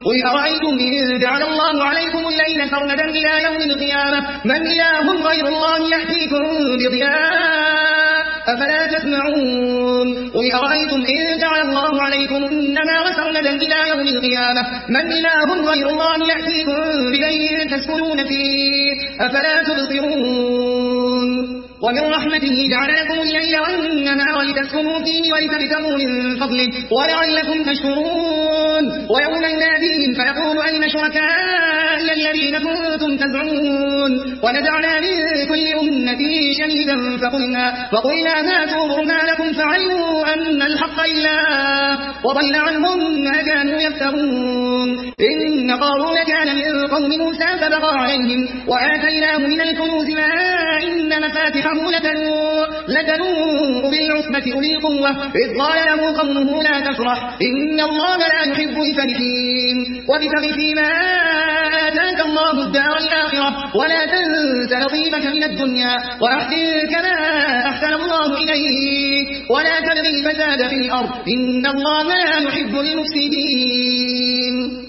قل أرأيتم إن جعل الله عليكم الليل سرمدا إلى يوم القيامة من إله غير الله يأتيكم بضياء أفلا تسمعون قل أرأيتم إن جعل الله عليكم النهار سرمدا إلى يوم القيامة من إله غير الله يأتيكم بليل تسكنون فيه أفلا تبصرون ومن رحمته جعل لكم الليل والنهار لتسكنوا فيه ولتبتغوا من فضله ولعلكم تشكرون ويوم يناديهم فيقول أين شركائي الذين كنتم تزعمون ونزعنا من كل أمة شهيدا فقلنا هاتوا برهانكم فعلموا أن الحق لله وضل عنهم ما كانوا يفترون إن قارون كان من قوم موسى فبغى عليهم وآتيناه من الكنوز ما إن مفاتحه لتنوء بالعصبة أولي القوة إذ قال له قومه لا تفرح إن الله لا يحب الفرحين وابتغ فيما آتاك الله الدار الآخرة ولا تنس نصيبك من الدنيا وأحسن كما أحسن الله إليك ولا تبغ الفساد في الأرض إن الله لا يحب المفسدين